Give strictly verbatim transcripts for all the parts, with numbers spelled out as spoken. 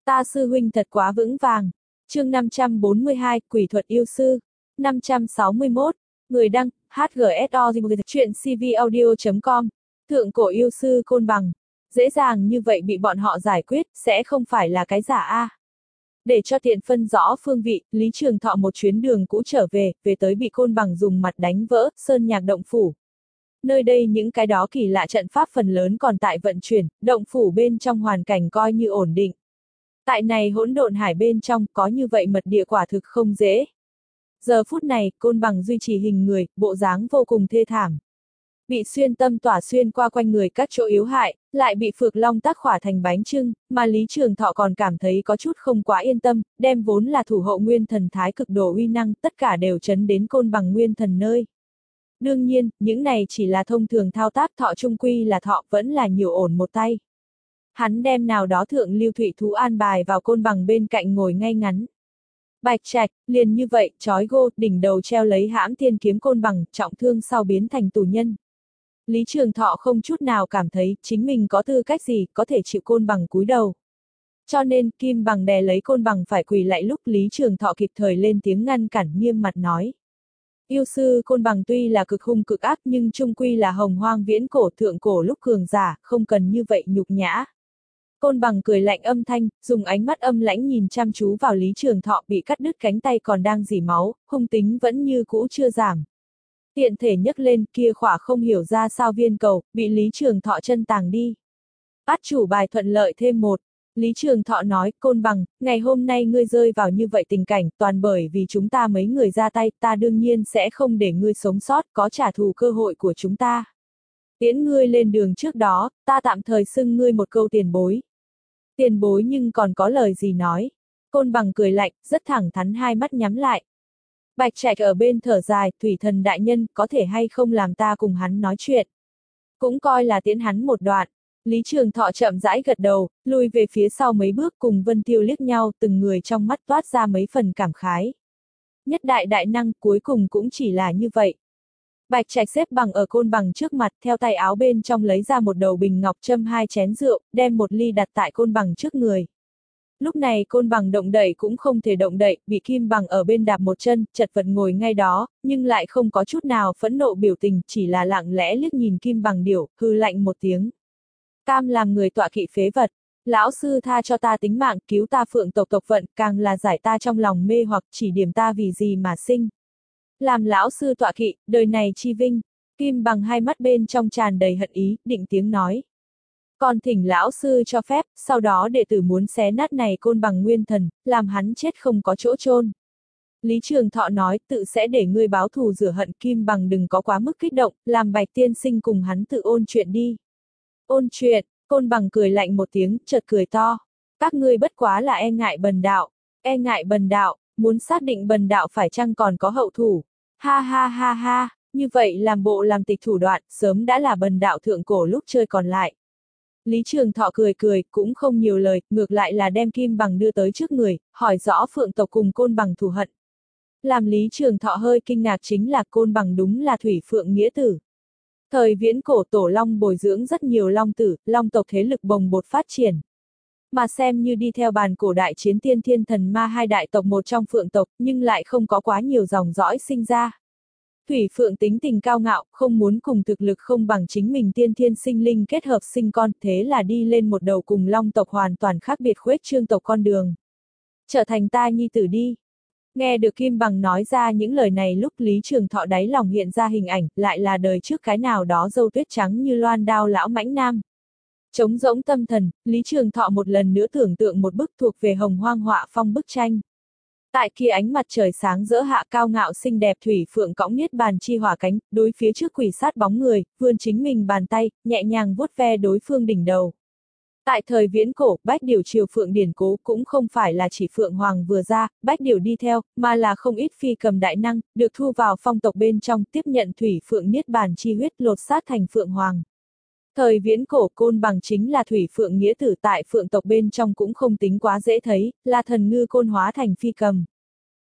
Ta sư huynh thật quá vững vàng. Chương năm trăm bốn mươi hai, Quỷ thuật yêu sư. năm trăm sáu mươi mốt, người đăng, hát giê ét o chuyện c v audio chấm com. Thượng cổ yêu sư Côn Bằng. Dễ dàng như vậy bị bọn họ giải quyết, sẽ không phải là cái giả a. Để cho tiện phân rõ phương vị, Lý Trường Thọ một chuyến đường cũ trở về, về tới bị Côn Bằng dùng mặt đánh vỡ, Sơn Nhạc động phủ. Nơi đây những cái đó kỳ lạ trận pháp phần lớn còn tại vận chuyển, động phủ bên trong hoàn cảnh coi như ổn định. Tại này hỗn độn hải bên trong, có như vậy mật địa quả thực không dễ. Giờ phút này, Côn Bằng duy trì hình người, bộ dáng vô cùng thê thảm. Bị xuyên tâm tỏa xuyên qua quanh người các chỗ yếu hại, lại bị Phược Long tác khỏa thành bánh chưng, mà Lý Trường Thọ còn cảm thấy có chút không quá yên tâm, đem vốn là thủ hộ nguyên thần thái cực đồ uy năng, tất cả đều chấn đến Côn Bằng nguyên thần nơi. Đương nhiên, những này chỉ là thông thường thao tác, thọ trung quy là thọ, vẫn là nhiều ổn một tay. Hắn đem nào đó thượng lưu thủy thú an bài vào Côn Bằng bên cạnh ngồi ngay ngắn. Bạch Trạch, liền như vậy, trói gô, đỉnh đầu treo lấy hãm thiên kiếm Côn Bằng, trọng thương sau biến thành tù nhân. Lý Trường Thọ không chút nào cảm thấy chính mình có tư cách gì có thể chịu Côn Bằng cúi đầu. Cho nên, Kim Bằng đè lấy Côn Bằng phải quỳ lại lúc Lý Trường Thọ kịp thời lên tiếng ngăn cản, nghiêm mặt nói. Yêu sư Côn Bằng tuy là cực hung cực ác nhưng trung quy là hồng hoang viễn cổ thượng cổ lúc cường giả, không cần như vậy nhục nhã. Côn Bằng cười lạnh âm thanh, dùng ánh mắt âm lãnh nhìn chăm chú vào Lý Trường Thọ, bị cắt đứt cánh tay còn đang rỉ máu, hung tính vẫn như cũ chưa giảm. Tiện thể nhấc lên, kia khỏa không hiểu ra sao viên cầu, bị Lý Trường Thọ chân tàng đi. Át chủ bài thuận lợi thêm một. Lý Trường Thọ nói, Côn Bằng, ngày hôm nay ngươi rơi vào như vậy tình cảnh, toàn bởi vì chúng ta mấy người ra tay, ta đương nhiên sẽ không để ngươi sống sót, có trả thù cơ hội của chúng ta. Tiễn ngươi lên đường trước đó, ta tạm thời xưng ngươi một câu tiền bối. Tiền bối nhưng còn có lời gì nói. Côn Bằng cười lạnh, rất thẳng thắn, hai mắt nhắm lại. Bạch Trạch ở bên thở dài, thủy thần đại nhân, có thể hay không làm ta cùng hắn nói chuyện. Cũng coi là tiễn hắn một đoạn. Lý Trường Thọ chậm rãi gật đầu, lùi về phía sau mấy bước, cùng Vân Tiêu liếc nhau, từng người trong mắt toát ra mấy phần cảm khái. Nhất đại đại năng, cuối cùng cũng chỉ là như vậy. Bạch Trạch xếp bằng ở Côn Bằng trước mặt, theo tay áo bên trong lấy ra một đầu bình ngọc, châm hai chén rượu, đem một ly đặt tại Côn Bằng trước người. Lúc này Côn Bằng động đậy cũng không thể động đậy, bị Kim Bằng ở bên đạp một chân, chật vật ngồi ngay đó, nhưng lại không có chút nào phẫn nộ biểu tình, chỉ là lặng lẽ liếc nhìn Kim Bằng điểu, hư lạnh một tiếng. Cam làm người tọa kỵ phế vật, lão sư tha cho ta tính mạng, cứu ta phượng tộc tộc vận, càng là giải ta trong lòng mê hoặc, chỉ điểm ta vì gì mà sinh. Làm lão sư tọa kỵ, đời này chi vinh. Kim Bằng hai mắt bên trong tràn đầy hận ý, định tiếng nói. Còn thỉnh lão sư cho phép, sau đó đệ tử muốn xé nát này Côn Bằng nguyên thần, làm hắn chết không có chỗ chôn. Lý Trường Thọ nói, tự sẽ để ngươi báo thù rửa hận. Kim Bằng đừng có quá mức kích động, làm Bạch tiên sinh cùng hắn tự ôn chuyện đi. Ôn chuyện, Côn Bằng cười lạnh một tiếng, chợt cười to. Các ngươi bất quá là e ngại bần đạo, e ngại bần đạo, muốn xác định bần đạo phải chăng còn có hậu thủ. Ha ha ha ha, như vậy làm bộ làm tịch thủ đoạn, sớm đã là bần đạo thượng cổ lúc chơi còn lại. Lý Trường Thọ cười cười, cũng không nhiều lời, ngược lại là đem Kim Bằng đưa tới trước người, hỏi rõ phượng tộc cùng Côn Bằng thù hận. Làm Lý Trường Thọ hơi kinh ngạc chính là Côn Bằng đúng là thủy phượng nghĩa tử. Thời viễn cổ tổ long bồi dưỡng rất nhiều long tử, long tộc thế lực bồng bột phát triển. Mà xem như đi theo bàn cổ đại chiến tiên thiên thần ma hai đại tộc một trong phượng tộc, nhưng lại không có quá nhiều dòng dõi sinh ra. Thủy phượng tính tình cao ngạo, không muốn cùng thực lực không bằng chính mình tiên thiên sinh linh kết hợp sinh con, thế là đi lên một đầu cùng long tộc hoàn toàn khác biệt khuếch trương tộc con đường. Trở thành ta nhi tử đi. Nghe được Kim Bằng nói ra những lời này lúc Lý Trường Thọ đáy lòng hiện ra hình ảnh, lại là đời trước cái nào đó râu tuyết trắng như loan đao lão mãnh nam. Trống rỗng tâm thần, Lý Trường Thọ một lần nữa tưởng tượng một bức thuộc về hồng hoang họa phong bức tranh. Tại kia ánh mặt trời sáng rỡ hạ, cao ngạo xinh đẹp thủy phượng cõng niết bàn chi hỏa cánh, đối phía trước quỷ sát bóng người, vươn chính mình bàn tay, nhẹ nhàng vuốt ve đối phương đỉnh đầu. Tại thời viễn cổ, bách điểu triều phượng điển cố cũng không phải là chỉ phượng hoàng vừa ra, bách điểu đi theo, mà là không ít phi cầm đại năng, được thu vào phong tộc bên trong, tiếp nhận thủy phượng niết bàn chi huyết lột sát thành phượng hoàng. Thời viễn cổ, Côn Bằng chính là thủy phượng nghĩa tử, tại phượng tộc bên trong cũng không tính quá dễ thấy, là thần ngư côn hóa thành phi cầm.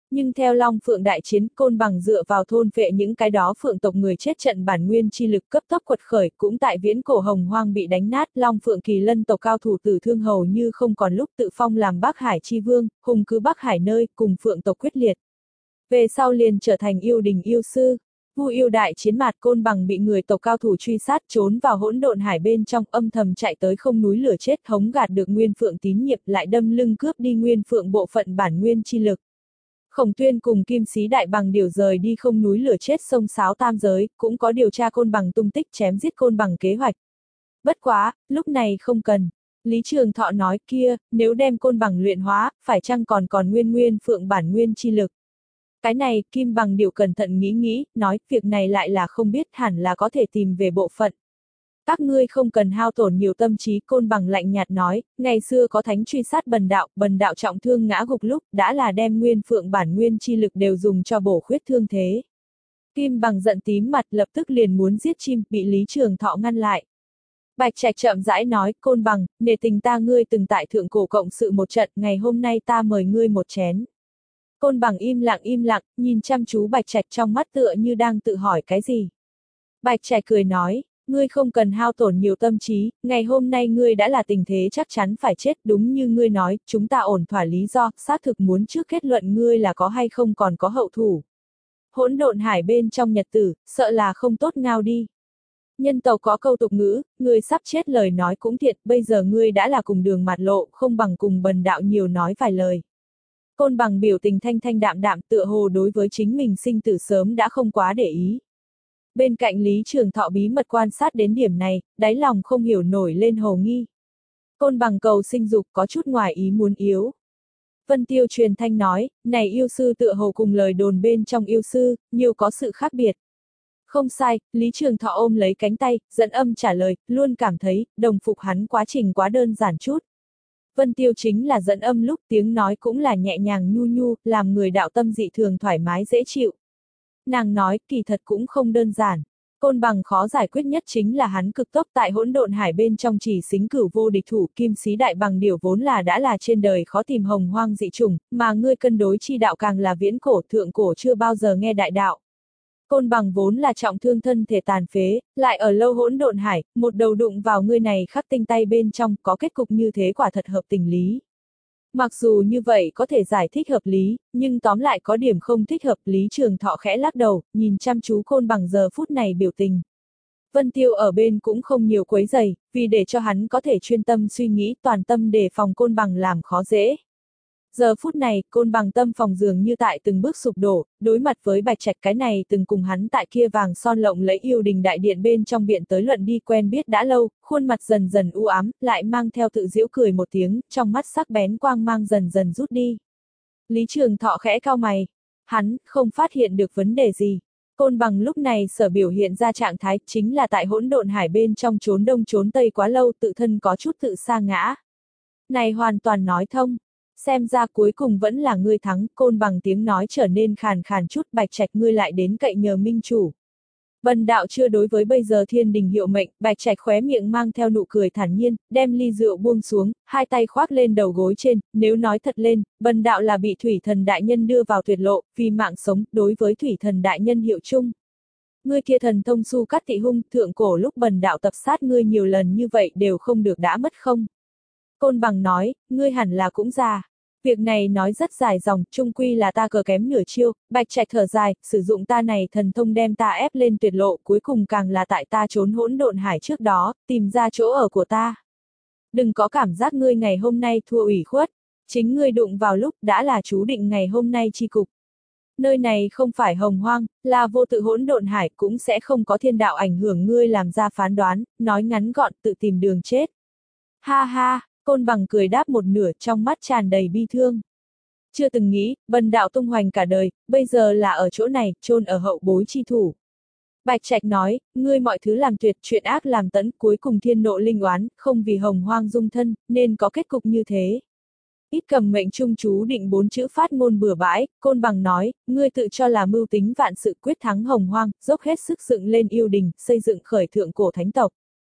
Nhưng theo Long Phượng đại chiến, Côn Bằng dựa vào thôn vệ những cái đó phượng tộc người chết trận bản nguyên chi lực cấp tốc quật khởi, cũng tại viễn cổ hồng hoang bị đánh nát, Long Phượng kỳ lân tộc cao thủ tử thương hầu như không còn lúc tự phong làm Bắc Hải chi vương, hùng cứ Bắc Hải nơi, cùng phượng tộc quyết liệt. Về sau liền trở thành yêu đình yêu sư. Vu yêu đại chiến mạt, Côn Bằng bị người tộc cao thủ truy sát, trốn vào hỗn độn hải bên trong, âm thầm chạy tới không núi lửa chết, hống gạt được Nguyên Phượng tín nhiệm, lại đâm lưng cướp đi Nguyên Phượng bộ phận bản nguyên chi lực. Khổng Tuyên cùng Kim Sĩ Đại Bằng điều rời đi không núi lửa chết sông Sáo tam giới, cũng có điều tra Côn Bằng tung tích, chém giết Côn Bằng kế hoạch. Bất quá, lúc này không cần. Lý Trường Thọ nói kia, nếu đem Côn Bằng luyện hóa, phải chăng còn còn nguyên nguyên phượng bản nguyên chi lực. Cái này, Kim Bằng Điểu cẩn thận nghĩ nghĩ, nói, việc này lại là không biết, hẳn là có thể tìm về bộ phận. Các ngươi không cần hao tổn nhiều tâm trí, Côn Bằng lạnh nhạt nói, ngày xưa có thánh truy sát bần đạo, bần đạo trọng thương ngã gục lúc, đã là đem nguyên phượng bản nguyên chi lực đều dùng cho bổ khuyết thương thế. Kim Bằng giận tím mặt, lập tức liền muốn giết chim, bị Lý Trường Thọ ngăn lại. Bạch Trạch chậm rãi nói, Côn Bằng, nể tình ta ngươi từng tại thượng cổ cộng sự một trận, ngày hôm nay ta mời ngươi một chén. Côn Bằng im lặng im lặng, nhìn chăm chú Bạch Trạch trong mắt tựa như đang tự hỏi cái gì. Bạch Trạch cười nói, ngươi không cần hao tổn nhiều tâm trí, ngày hôm nay ngươi đã là tình thế chắc chắn phải chết, đúng như ngươi nói, chúng ta ổn thỏa lý do, xác thực muốn trước kết luận ngươi là có hay không còn có hậu thủ. Hỗn độn hải bên trong nhật tử, sợ là không tốt ngao đi. Nhân tộc có câu tục ngữ, ngươi sắp chết lời nói cũng thiệt, bây giờ ngươi đã là cùng đường mạt lộ, không bằng cùng bần đạo nhiều nói vài lời. Côn Bằng biểu tình thanh thanh đạm đạm, tựa hồ đối với chính mình sinh tử sớm đã không quá để ý. Bên cạnh Lý Trường Thọ bí mật quan sát đến điểm này, đáy lòng không hiểu nổi lên hồ nghi. Côn Bằng cầu sinh dục có chút ngoài ý muốn yếu. Vân Tiêu truyền thanh nói, này yêu sư tựa hồ cùng lời đồn bên trong yêu sư, nhiều có sự khác biệt. Không sai, Lý Trường Thọ ôm lấy cánh tay, dẫn âm trả lời, luôn cảm thấy, đồng phục hắn quá trình quá đơn giản chút. Vân Tiêu chính là dẫn âm lúc tiếng nói cũng là nhẹ nhàng nhu nhu, làm người đạo tâm dị thường thoải mái dễ chịu. Nàng nói, kỳ thật cũng không đơn giản. Côn Bằng khó giải quyết nhất chính là hắn cực tốc tại hỗn độn hải bên trong chỉ xính cửu vô địch thủ, Kim Sĩ Đại Bằng Điểu vốn là đã là trên đời khó tìm hồng hoang dị chủng, mà ngươi cân đối chi đạo càng là viễn cổ thượng cổ chưa bao giờ nghe đại đạo. Côn Bằng vốn là trọng thương thân thể tàn phế, lại ở lâu hỗn độn hải, một đầu đụng vào ngươi này khắc tinh tay bên trong, có kết cục như thế quả thật hợp tình lý. Mặc dù như vậy có thể giải thích hợp lý, nhưng tóm lại có điểm không thích hợp. Lý Trường Thọ khẽ lắc đầu, nhìn chăm chú Côn Bằng giờ phút này biểu tình. Vân Tiêu ở bên cũng không nhiều quấy giày, vì để cho hắn có thể chuyên tâm suy nghĩ, toàn tâm đề phòng Côn Bằng làm khó dễ. Giờ phút này, Côn Bằng tâm phòng dường như tại từng bước sụp đổ, đối mặt với Bạch Trạch cái này từng cùng hắn tại kia vàng son lộng lẫy yêu đình đại điện bên trong biện tới luận đi quen biết đã lâu, khuôn mặt dần dần u ám, lại mang theo tự giễu cười một tiếng, trong mắt sắc bén quang mang dần dần rút đi. Lý Trường Thọ khẽ cau mày, hắn không phát hiện được vấn đề gì. Côn Bằng lúc này sở biểu hiện ra trạng thái chính là tại hỗn độn hải bên trong trốn đông trốn tây quá lâu, tự thân có chút tự sa ngã. Này hoàn toàn nói thông. Xem ra cuối cùng vẫn là ngươi thắng, Côn Bằng tiếng nói trở nên khàn khàn chút, Bạch Trạch ngươi lại đến cậy nhờ minh chủ. Bần đạo chưa đối với bây giờ thiên đình hiệu mệnh, Bạch Trạch khóe miệng mang theo nụ cười thản nhiên, đem ly rượu buông xuống, hai tay khoác lên đầu gối trên, nếu nói thật lên, bần đạo là bị thủy thần đại nhân đưa vào tuyệt lộ, vì mạng sống, đối với thủy thần đại nhân hiệu chung. Ngươi kia thần thông su cắt thị hung, thượng cổ lúc bần đạo tập sát ngươi nhiều lần như vậy đều không được đã mất không? Côn Bằng nói, ngươi hẳn là cũng già. Việc này nói rất dài dòng, chung quy là ta cờ kém nửa chiêu. Bạch Trạch thở dài, sử dụng ta này thần thông đem ta ép lên tuyệt lộ, cuối cùng càng là tại ta trốn hỗn độn hải trước đó, tìm ra chỗ ở của ta. Đừng có cảm giác ngươi ngày hôm nay thua ủy khuất, chính ngươi đụng vào lúc đã là chú định ngày hôm nay chi cục. Nơi này không phải hồng hoang, là vô tự hỗn độn hải, cũng sẽ không có thiên đạo ảnh hưởng ngươi làm ra phán đoán, nói ngắn gọn tự tìm đường chết. Ha ha. Côn Bằng cười đáp một nửa, trong mắt tràn đầy bi thương. Chưa từng nghĩ, bần đạo tung hoành cả đời, bây giờ là ở chỗ này, chôn ở hậu bối chi thủ. Bạch Trạch nói, ngươi mọi thứ làm tuyệt, chuyện ác làm tẫn, cuối cùng thiên nộ linh oán, không vì hồng hoang dung thân, nên có kết cục như thế. Ít cầm mệnh trung chú định bốn chữ phát ngôn bừa bãi, Côn Bằng nói, ngươi tự cho là mưu tính vạn sự quyết thắng hồng hoang, dốc hết sức dựng lên yêu đình, xây dựng khởi thượng cổ thánh tộc.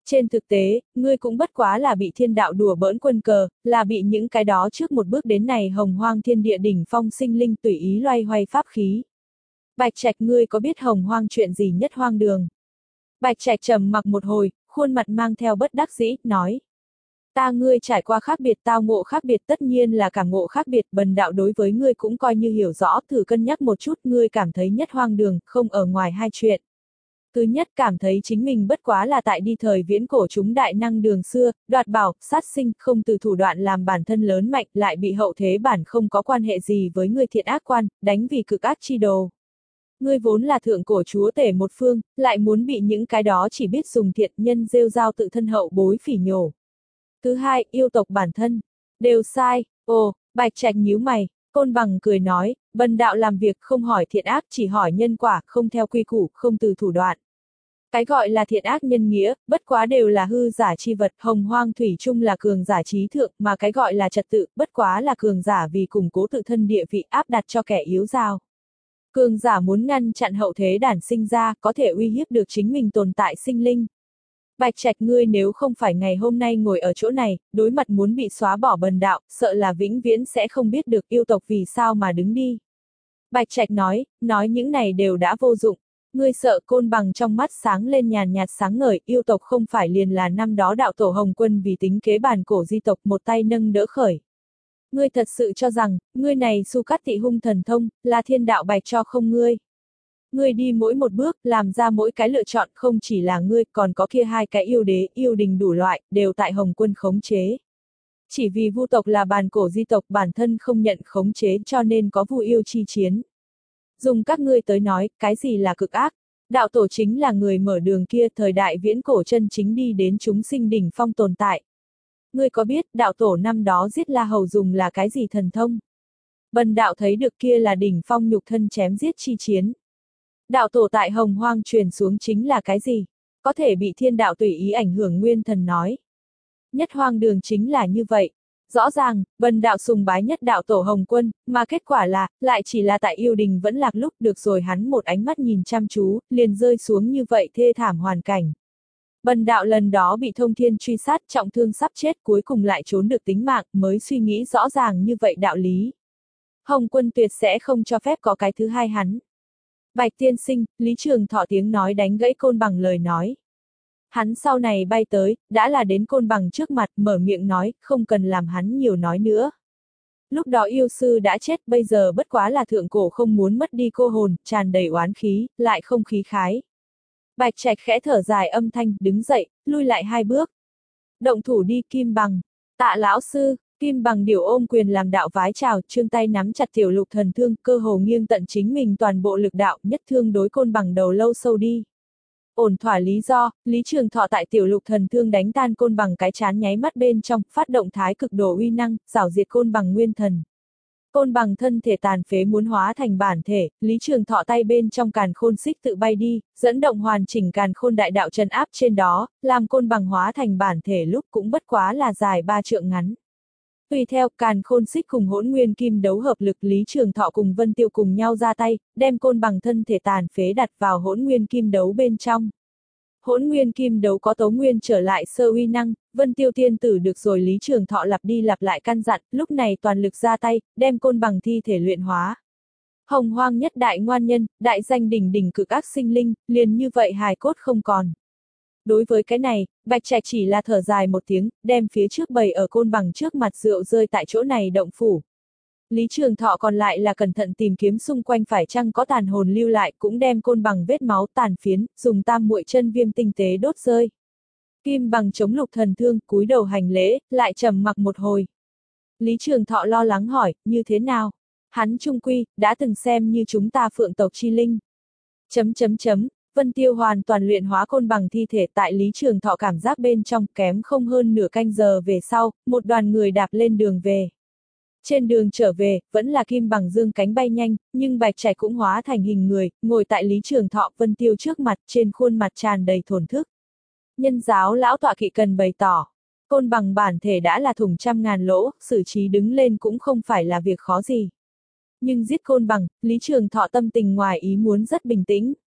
Trên thực tế, ngươi cũng bất quá là bị thiên đạo đùa bỡn quân cờ, là bị những cái đó trước một bước đến này hồng hoang thiên địa đỉnh phong sinh linh tùy ý loay hoay pháp khí. Bạch Trạch, ngươi có biết hồng hoang chuyện gì nhất hoang đường? Bạch Trạch trầm mặc một hồi, khuôn mặt mang theo bất đắc dĩ, nói. Ta ngươi trải qua khác biệt, tao ngộ khác biệt, tất nhiên là cảm ngộ khác biệt, bần đạo đối với ngươi cũng coi như hiểu rõ, thử cân nhắc một chút, ngươi cảm thấy nhất hoang đường, không ở ngoài hai chuyện. Thứ nhất, cảm thấy chính mình bất quá là tại đi thời viễn cổ chúng đại năng đường xưa, đoạt bảo, sát sinh, không từ thủ đoạn làm bản thân lớn mạnh, lại bị hậu thế bản không có quan hệ gì với người thiện ác quan, đánh vì cực ác chi đồ. Ngươi vốn là thượng cổ chúa tể một phương, lại muốn bị những cái đó chỉ biết dùng thiện nhân rêu rao tự thân hậu bối phỉ nhổ. Thứ hai, yêu tộc bản thân. Đều sai. Ồ, Bạch Trạch nhíu mày, Côn Bằng cười nói, bần đạo làm việc không hỏi thiện ác, chỉ hỏi nhân quả, không theo quy củ, không từ thủ đoạn. Cái gọi là thiện ác nhân nghĩa, bất quá đều là hư giả chi vật, hồng hoang thủy chung là cường giả trí thượng, mà cái gọi là trật tự, bất quá là cường giả vì củng cố tự thân địa vị áp đặt cho kẻ yếu dao. Cường giả muốn ngăn chặn hậu thế đản sinh ra, có thể uy hiếp được chính mình tồn tại sinh linh. Bạch Trạch, ngươi nếu không phải ngày hôm nay ngồi ở chỗ này, đối mặt muốn bị xóa bỏ bần đạo, sợ là vĩnh viễn sẽ không biết được yêu tộc vì sao mà đứng đi. Bạch Trạch nói, nói những này đều đã vô dụng. Ngươi sợ? Côn Bằng trong mắt sáng lên nhàn nhạt sáng ngời, yêu tộc không phải liền là năm đó đạo tổ Hồng Quân vì tính kế bàn cổ di tộc một tay nâng đỡ khởi. Ngươi thật sự cho rằng, ngươi này Su Cát Tị hung thần thông, là thiên đạo bạch cho không ngươi. Ngươi đi mỗi một bước, làm ra mỗi cái lựa chọn, không chỉ là ngươi, còn có kia hai cái yêu đế, yêu đình đủ loại, đều tại Hồng Quân khống chế. Chỉ vì vu tộc là bàn cổ di tộc bản thân không nhận khống chế cho nên có vu yêu chi chiến. Dùng các ngươi tới nói, cái gì là cực ác? Đạo tổ chính là người mở đường kia, thời đại viễn cổ chân chính đi đến chúng sinh đỉnh phong tồn tại. Ngươi có biết, đạo tổ năm đó giết La Hầu dùng là cái gì thần thông? Bần đạo thấy được kia là đỉnh phong nhục thân chém giết chi chiến. Đạo tổ tại hồng hoang truyền xuống chính là cái gì? Có thể bị thiên đạo tùy ý ảnh hưởng, nguyên thần nói. Nhất hoang đường chính là như vậy. Rõ ràng, bần đạo sùng bái nhất đạo tổ Hồng Quân, mà kết quả là, lại chỉ là tại yêu đình vẫn lạc lúc được rồi hắn một ánh mắt nhìn chăm chú, liền rơi xuống như vậy thê thảm hoàn cảnh. Bần đạo lần đó bị thông thiên truy sát trọng thương sắp chết cuối cùng lại trốn được tính mạng mới suy nghĩ rõ ràng như vậy đạo lý. Hồng Quân tuyệt sẽ không cho phép có cái thứ hai hắn. Bạch tiên sinh, Lý Trường Thọ tiếng nói đánh gãy Côn Bằng lời nói. Hắn sau này bay tới, đã là đến Côn Bằng trước mặt, mở miệng nói, không cần làm hắn nhiều nói nữa. Lúc đó yêu sư đã chết, bây giờ bất quá là thượng cổ không muốn mất đi cô hồn, tràn đầy oán khí, lại không khí khái. Bạch Trạch khẽ thở dài âm thanh, đứng dậy, lui lại hai bước. Động thủ đi Kim Bằng. Tạ lão sư. Kim Bằng điểu ôm quyền làm đạo vái chào, trương tay nắm chặt tiểu lục thần thương, cơ hồ nghiêng tận chính mình toàn bộ lực đạo, nhất thương đối Côn Bằng đầu lâu sâu đi. Ổn thỏa lý do, Lý Trường Thọ tại tiểu lục thần thương đánh tan Côn Bằng cái chán nháy mắt bên trong, phát động thái cực độ uy năng, rảo diệt Côn Bằng nguyên thần. Côn Bằng thân thể tàn phế muốn hóa thành bản thể, Lý Trường Thọ tay bên trong càn khôn xích tự bay đi, dẫn động hoàn chỉnh càn khôn đại đạo trấn áp trên đó, làm Côn Bằng hóa thành bản thể lúc cũng bất quá là dài ba trượng ngắn. Tùy theo, càn khôn xích cùng hỗn nguyên kim đấu hợp lực, Lý Trường Thọ cùng Vân Tiêu cùng nhau ra tay, đem Côn Bằng thân thể tàn phế đặt vào hỗn nguyên kim đấu bên trong. Hỗn nguyên kim đấu có tấu nguyên trở lại sơ uy năng, Vân Tiêu tiên tử được rồi Lý Trường Thọ lặp đi lặp lại căn dặn, lúc này toàn lực ra tay, đem Côn Bằng thi thể luyện hóa. Hồng hoang nhất đại ngoan nhân, đại danh đỉnh đỉnh cực ác sinh linh, liền như vậy hài cốt không còn. Đối với cái này, Bạch Trạch chỉ là thở dài một tiếng, đem phía trước bày ở Côn Bằng trước mặt rượu rơi tại chỗ này động phủ. Lý Trường Thọ còn lại là cẩn thận tìm kiếm xung quanh phải chăng có tàn hồn lưu lại, cũng đem Côn Bằng vết máu tàn phiến, dùng tam muội chân viêm tinh tế đốt rơi. Kim Bằng chống lục thần thương, cúi đầu hành lễ, lại trầm mặc một hồi. Lý Trường Thọ lo lắng hỏi, như thế nào? Hắn trung quy, đã từng xem như chúng ta phượng tộc chi linh. Chấm chấm chấm. Vân Tiêu hoàn toàn luyện hóa Côn Bằng thi thể tại Lý Trường Thọ cảm giác bên trong, kém không hơn nửa canh giờ về sau, một đoàn người đạp lên đường về. Trên đường trở về, vẫn là Kim Bằng dương cánh bay nhanh, nhưng Bạch Trạch cũng hóa thành hình người, ngồi tại Lý Trường Thọ Vân Tiêu trước mặt, trên khuôn mặt tràn đầy thổn thức. Nhân giáo lão tọa kỵ cần bày tỏ, Côn Bằng bản thể đã là thủng trăm ngàn lỗ, xử trí đứng lên cũng không phải là việc khó gì. Nhưng giết Côn Bằng, Lý Trường Thọ tâm tình ngoài ý muốn rất bình tĩnh.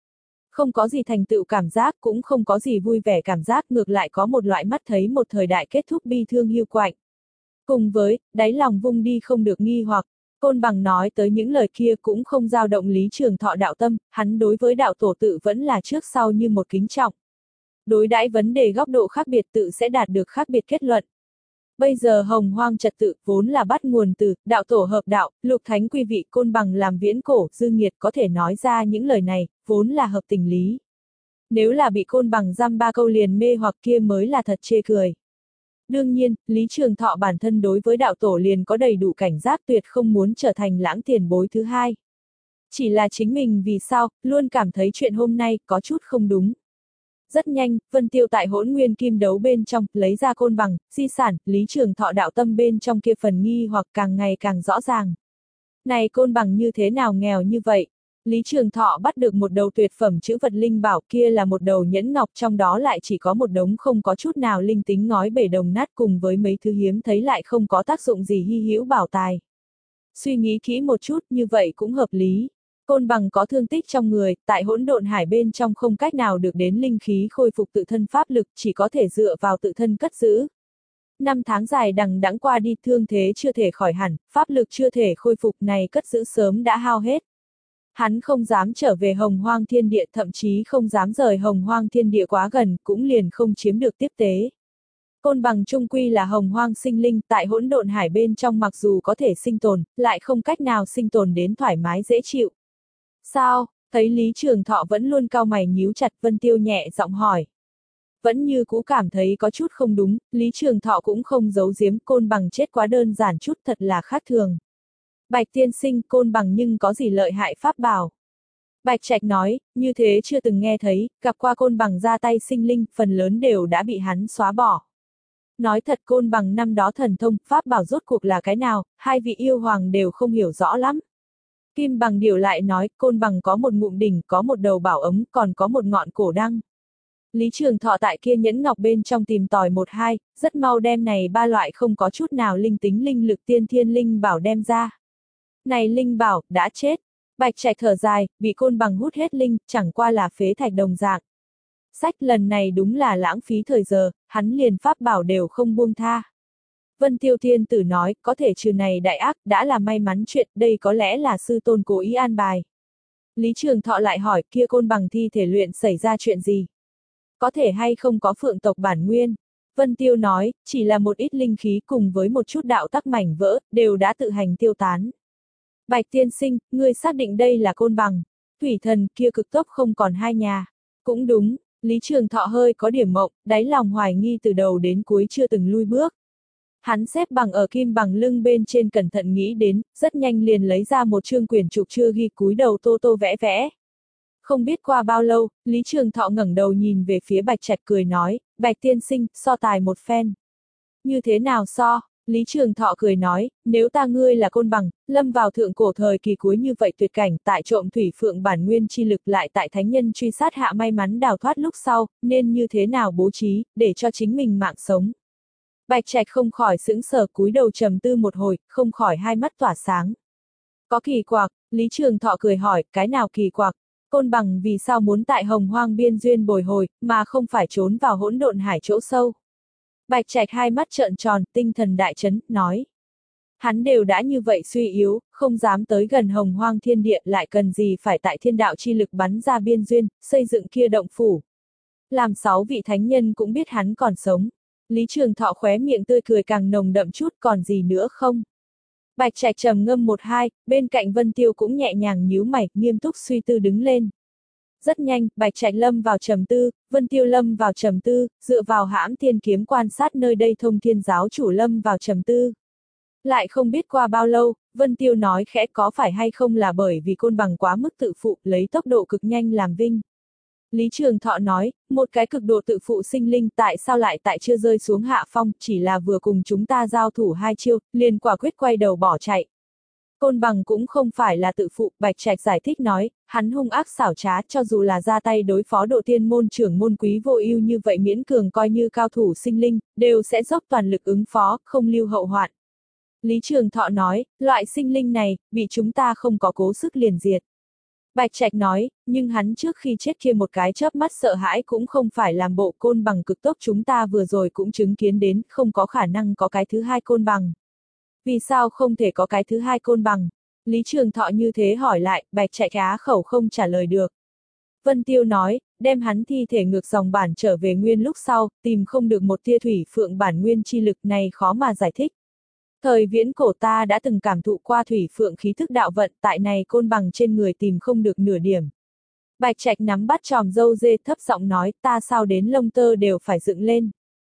Không có gì thành tựu cảm giác, cũng không có gì vui vẻ cảm giác, ngược lại có một loại mắt thấy một thời đại kết thúc bi thương hiu quạnh. Cùng với, đáy lòng vung đi không được nghi hoặc, Côn Bằng nói tới những lời kia cũng không dao động Lý Trường Thọ đạo tâm, hắn đối với đạo tổ tự vẫn là trước sau như một kính trọng. Đối đãi vấn đề góc độ khác biệt tự sẽ đạt được khác biệt kết luận. Bây giờ hồng hoang trật tự vốn là bắt nguồn từ đạo tổ hợp đạo, lục thánh quy vị, Côn Bằng làm viễn cổ, dư nghiệt có thể nói ra những lời này, vốn là hợp tình lý. Nếu là bị Côn Bằng giam ba câu liền mê hoặc kia mới là thật chê cười. Đương nhiên, Lý Trường Thọ bản thân đối với đạo tổ liền có đầy đủ cảnh giác, tuyệt không muốn trở thành lãng tiền bối thứ hai. Chỉ là chính mình vì sao, luôn cảm thấy chuyện hôm nay có chút không đúng. Rất nhanh, Vân Tiêu tại hỗn nguyên kim đấu bên trong, lấy ra Côn Bằng, di sản, Lý Trường Thọ đạo tâm bên trong kia phần nghi hoặc càng ngày càng rõ ràng. Này Côn Bằng như thế nào nghèo như vậy? Lý Trường Thọ bắt được một đầu tuyệt phẩm chữ vật linh bảo, kia là một đầu nhẫn ngọc, trong đó lại chỉ có một đống không có chút nào linh tính ngói bể đồng nát cùng với mấy thứ hiếm thấy lại không có tác dụng gì hy hữu bảo tài. Suy nghĩ kỹ một chút, như vậy cũng hợp lý. Côn Bằng có thương tích trong người, tại hỗn độn hải bên trong không cách nào được đến linh khí khôi phục tự thân pháp lực, chỉ có thể dựa vào tự thân cất giữ. Năm tháng dài đằng đẵng qua đi, thương thế chưa thể khỏi hẳn, pháp lực chưa thể khôi phục, này cất giữ sớm đã hao hết. Hắn không dám trở về hồng hoang thiên địa, thậm chí không dám rời hồng hoang thiên địa quá gần, cũng liền không chiếm được tiếp tế. Côn Bằng trung quy là hồng hoang sinh linh, tại hỗn độn hải bên trong mặc dù có thể sinh tồn, lại không cách nào sinh tồn đến thoải mái dễ chịu. Sao? Thấy Lý Trường Thọ vẫn luôn cau mày nhíu chặt, Vân Tiêu nhẹ giọng hỏi. Vẫn như cũ cảm thấy có chút không đúng, Lý Trường Thọ cũng không giấu giếm, Côn Bằng chết quá đơn giản chút, thật là khác thường. Bạch tiên sinh, Côn Bằng nhưng có gì lợi hại pháp bảo? Bạch Trạch nói, như thế chưa từng nghe thấy, gặp qua Côn Bằng ra tay sinh linh, phần lớn đều đã bị hắn xóa bỏ. Nói thật, Côn Bằng năm đó thần thông, pháp bảo rốt cuộc là cái nào, hai vị yêu hoàng đều không hiểu rõ lắm. Kim Bằng Điểu lại nói, Côn Bằng có một ngụm đỉnh, có một đầu bảo ấm, còn có một ngọn cổ đăng. Lý Trường Thọ tại kia nhẫn ngọc bên trong tìm tòi một hai, rất mau đem này ba loại không có chút nào linh tính linh lực tiên thiên linh bảo đem ra. Này linh bảo, đã chết. Bạch Trạch thở dài, bị Côn Bằng hút hết linh, chẳng qua là phế thạch đồng dạng. Sách lần này đúng là lãng phí thời giờ, hắn liền pháp bảo đều không buông tha. Vân Tiêu Thiên Tử nói, có thể trừ này đại ác, đã là may mắn chuyện, đây có lẽ là sư tôn cố ý an bài. Lý Trường Thọ lại hỏi, kia Côn Bằng thi thể luyện xảy ra chuyện gì? Có thể hay không có phượng tộc bản nguyên? Vân Tiêu nói, chỉ là một ít linh khí cùng với một chút đạo tắc mảnh vỡ, đều đã tự hành tiêu tán. Bạch tiên sinh, ngươi xác định đây là Côn Bằng. Thủy thần kia cực tốc không còn hai nhà. Cũng đúng, Lý Trường Thọ hơi có điểm mộng, đáy lòng hoài nghi từ đầu đến cuối chưa từng lui bước. Hắn xếp bằng ở kim bằng lưng bên trên cẩn thận nghĩ đến, rất nhanh liền lấy ra một chương quyển trục chưa ghi, cúi đầu tô tô vẽ vẽ. Không biết qua bao lâu, Lý Trường Thọ ngẩng đầu nhìn về phía Bạch Trạch cười nói, Bạch tiên sinh, so tài một phen. Như thế nào so? Lý Trường Thọ cười nói, nếu ta ngươi là Côn Bằng, lâm vào thượng cổ thời kỳ cuối như vậy tuyệt cảnh, tại trộm thủy phượng bản nguyên chi lực lại tại thánh nhân truy sát hạ may mắn đào thoát lúc sau, nên như thế nào bố trí, để cho chính mình mạng sống. Bạch Trạch không khỏi sững sờ, cúi đầu trầm tư một hồi, không khỏi hai mắt tỏa sáng. Có kỳ quặc, Lý Trường Thọ cười hỏi, cái nào kỳ quặc? Côn Bằng vì sao muốn tại hồng hoang biên duyên bồi hồi, mà không phải trốn vào hỗn độn hải chỗ sâu? Bạch Trạch hai mắt trợn tròn, tinh thần đại chấn, nói. Hắn đều đã như vậy suy yếu, không dám tới gần hồng hoang thiên địa, lại cần gì phải tại thiên đạo chi lực bắn ra biên duyên, xây dựng kia động phủ. Làm sáu vị thánh nhân cũng biết hắn còn sống. Lý Trường Thọ khóe miệng tươi cười càng nồng đậm chút, còn gì nữa không? Bạch Trạch trầm ngâm một hai, bên cạnh Vân Tiêu cũng nhẹ nhàng nhíu mày, nghiêm túc suy tư đứng lên. Rất nhanh, Bạch Trạch lâm vào trầm tư, Vân Tiêu lâm vào trầm tư, dựa vào hãm thiên kiếm quan sát nơi đây thông thiên giáo chủ lâm vào trầm tư. Lại không biết qua bao lâu, Vân Tiêu nói khẽ, có phải hay không là bởi vì Côn Bằng quá mức tự phụ, lấy tốc độ cực nhanh làm vinh. Lý Trường Thọ nói, một cái cực độ tự phụ sinh linh tại sao lại tại chưa rơi xuống hạ phong, chỉ là vừa cùng chúng ta giao thủ hai chiêu, liền quả quyết quay đầu bỏ chạy. Côn Bằng cũng không phải là tự phụ, Bạch Trạch giải thích nói, hắn hung ác xảo trá, cho dù là ra tay đối phó độ tiên môn trưởng môn Quý Vô Ưu như vậy miễn cường coi như cao thủ sinh linh, đều sẽ dốc toàn lực ứng phó, không lưu hậu hoạn. Lý Trường Thọ nói, loại sinh linh này, bị chúng ta không có cố sức liền diệt. Bạch Trạch nói, nhưng hắn trước khi chết kia một cái chớp mắt sợ hãi cũng không phải làm bộ côn bằng cực tốc chúng ta vừa rồi cũng chứng kiến đến, không có khả năng có cái thứ hai côn bằng. Vì sao không thể có cái thứ hai côn bằng? Lý Trường Thọ như thế hỏi lại, Bạch Trạch á khẩu không trả lời được. Vân Tiêu nói, đem hắn thi thể ngược dòng bản trở về nguyên lúc sau, tìm không được một tia thủy phượng bản nguyên chi lực này khó mà giải thích. Thời viễn cổ ta đã từng cảm thụ qua thủy phượng khí thức đạo vận, tại này côn bằng trên người tìm không được nửa điểm. Bạch Trạch nắm bắt tròm râu dê thấp giọng nói, ta sao đến lông tơ đều phải dựng lên.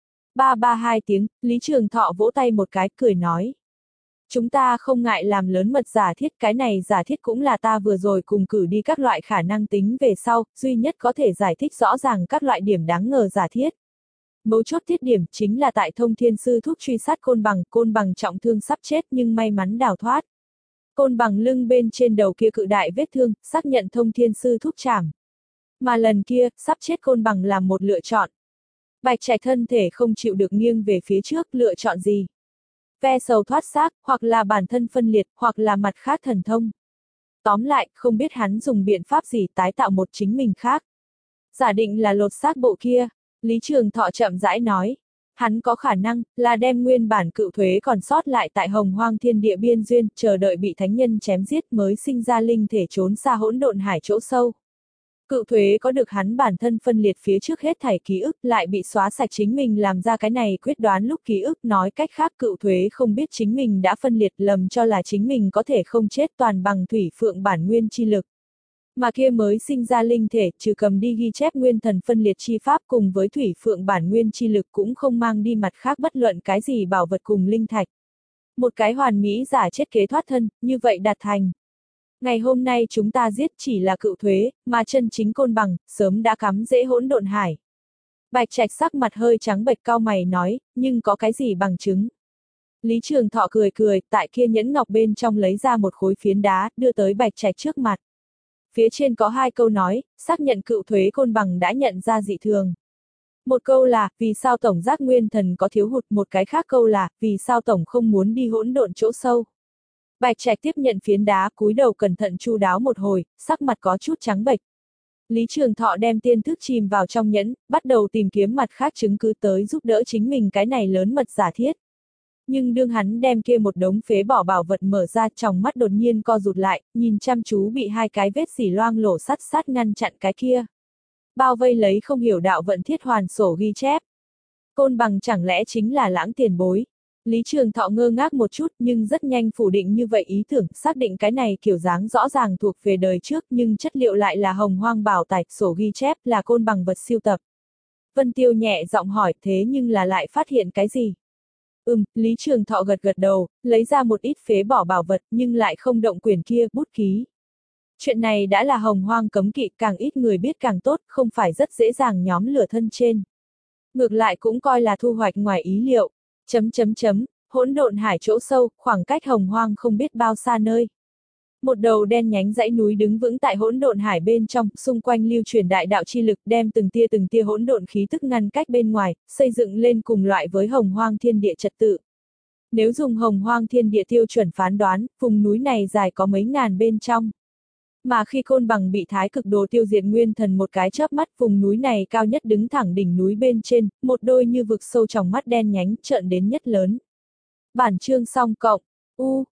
Ba ba hai tiếng, Lý Trường Thọ vỗ tay một cái, cười nói. Chúng ta không ngại làm lớn mật giả thiết, cái này giả thiết cũng là ta vừa rồi cùng cử đi các loại khả năng tính về sau, duy nhất có thể giải thích rõ ràng các loại điểm đáng ngờ giả thiết. Mấu chốt thiết điểm chính là tại Thông Thiên Sư Thúc truy sát côn bằng, côn bằng trọng thương sắp chết nhưng may mắn đào thoát. Côn bằng lưng bên trên đầu kia cự đại vết thương, xác nhận Thông Thiên Sư Thúc chảm. Mà lần kia, sắp chết côn bằng làm một lựa chọn. Bạch Trạch thân thể không chịu được nghiêng về phía trước, lựa chọn gì? Ve sầu thoát xác, hoặc là bản thân phân liệt, hoặc là mặt khác thần thông. Tóm lại, không biết hắn dùng biện pháp gì tái tạo một chính mình khác. Giả định là lột xác bộ kia, Lý Trường Thọ chậm rãi nói. Hắn có khả năng, là đem nguyên bản cựu thuế còn sót lại tại hồng hoang thiên địa biên duyên, chờ đợi bị thánh nhân chém giết mới sinh ra linh thể trốn xa hỗn độn hải chỗ sâu. Cựu thuế có được hắn bản thân phân liệt phía trước hết thảy ký ức, lại bị xóa sạch chính mình làm ra cái này quyết đoán lúc ký ức, nói cách khác cựu thuế không biết chính mình đã phân liệt, lầm cho là chính mình có thể không chết toàn bằng thủy phượng bản nguyên chi lực. Mà kia mới sinh ra linh thể, trừ cầm đi ghi chép nguyên thần phân liệt chi pháp cùng với thủy phượng bản nguyên chi lực cũng không mang đi mặt khác bất luận cái gì bảo vật cùng linh thạch. Một cái hoàn mỹ giả chết kế thoát thân, như vậy đạt thành. Ngày hôm nay chúng ta giết chỉ là cựu thuế, mà chân chính côn bằng, sớm đã cắm rễ hỗn độn hải. Bạch Trạch sắc mặt hơi trắng bệch cau mày nói, nhưng có cái gì bằng chứng? Lý Trường Thọ cười cười, tại kia nhẫn ngọc bên trong lấy ra một khối phiến đá, đưa tới Bạch Trạch trước mặt. Phía trên có hai câu nói, xác nhận cựu thuế côn bằng đã nhận ra dị thường. Một câu là, vì sao tổng giác nguyên thần có thiếu hụt, một cái khác câu là, vì sao tổng không muốn đi hỗn độn chỗ sâu. Bạch Trạch tiếp nhận phiến đá, cúi đầu cẩn thận chu đáo một hồi, sắc mặt có chút trắng bệch. Lý Trường Thọ đem tiên thức chìm vào trong nhẫn, bắt đầu tìm kiếm mặt khác chứng cứ tới giúp đỡ chính mình cái này lớn mật giả thiết. Nhưng đương hắn đem kia một đống phế bỏ bảo vật mở ra, trong mắt đột nhiên co rụt lại, nhìn chăm chú bị hai cái vết xỉ loang lổ sắt sát ngăn chặn cái kia. Bao vây lấy không hiểu đạo vận thiết hoàn sổ ghi chép. Côn bằng chẳng lẽ chính là lãng tiền bối? Lý Trường Thọ ngơ ngác một chút nhưng rất nhanh phủ định như vậy ý tưởng, xác định cái này kiểu dáng rõ ràng thuộc về đời trước nhưng chất liệu lại là hồng hoang bảo tài, sổ ghi chép là côn bằng vật siêu tập. Vân Tiêu nhẹ giọng hỏi, thế nhưng là lại phát hiện cái gì? Ừm, Lý Trường Thọ gật gật đầu, lấy ra một ít phế bỏ bảo vật nhưng lại không động quyển kia, bút ký. Chuyện này đã là hồng hoang cấm kỵ, càng ít người biết càng tốt, không phải rất dễ dàng nhóm lửa thân trên. Ngược lại cũng coi là thu hoạch ngoài ý liệu. Chấm chấm chấm, hỗn độn hải chỗ sâu, khoảng cách hồng hoang không biết bao xa nơi. Một đầu đen nhánh dãy núi đứng vững tại hỗn độn hải bên trong, xung quanh lưu truyền đại đạo chi lực đem từng tia từng tia hỗn độn khí tức ngăn cách bên ngoài, xây dựng lên cùng loại với hồng hoang thiên địa trật tự. Nếu dùng hồng hoang thiên địa tiêu chuẩn phán đoán, vùng núi này dài có mấy ngàn bên trong. Mà khi côn bằng bị thái cực đồ tiêu diệt nguyên thần một cái chớp mắt, vùng núi này cao nhất đứng thẳng đỉnh núi bên trên, một đôi như vực sâu trong mắt đen nhánh trợn đến nhất lớn. Bản chương xong cộng, u,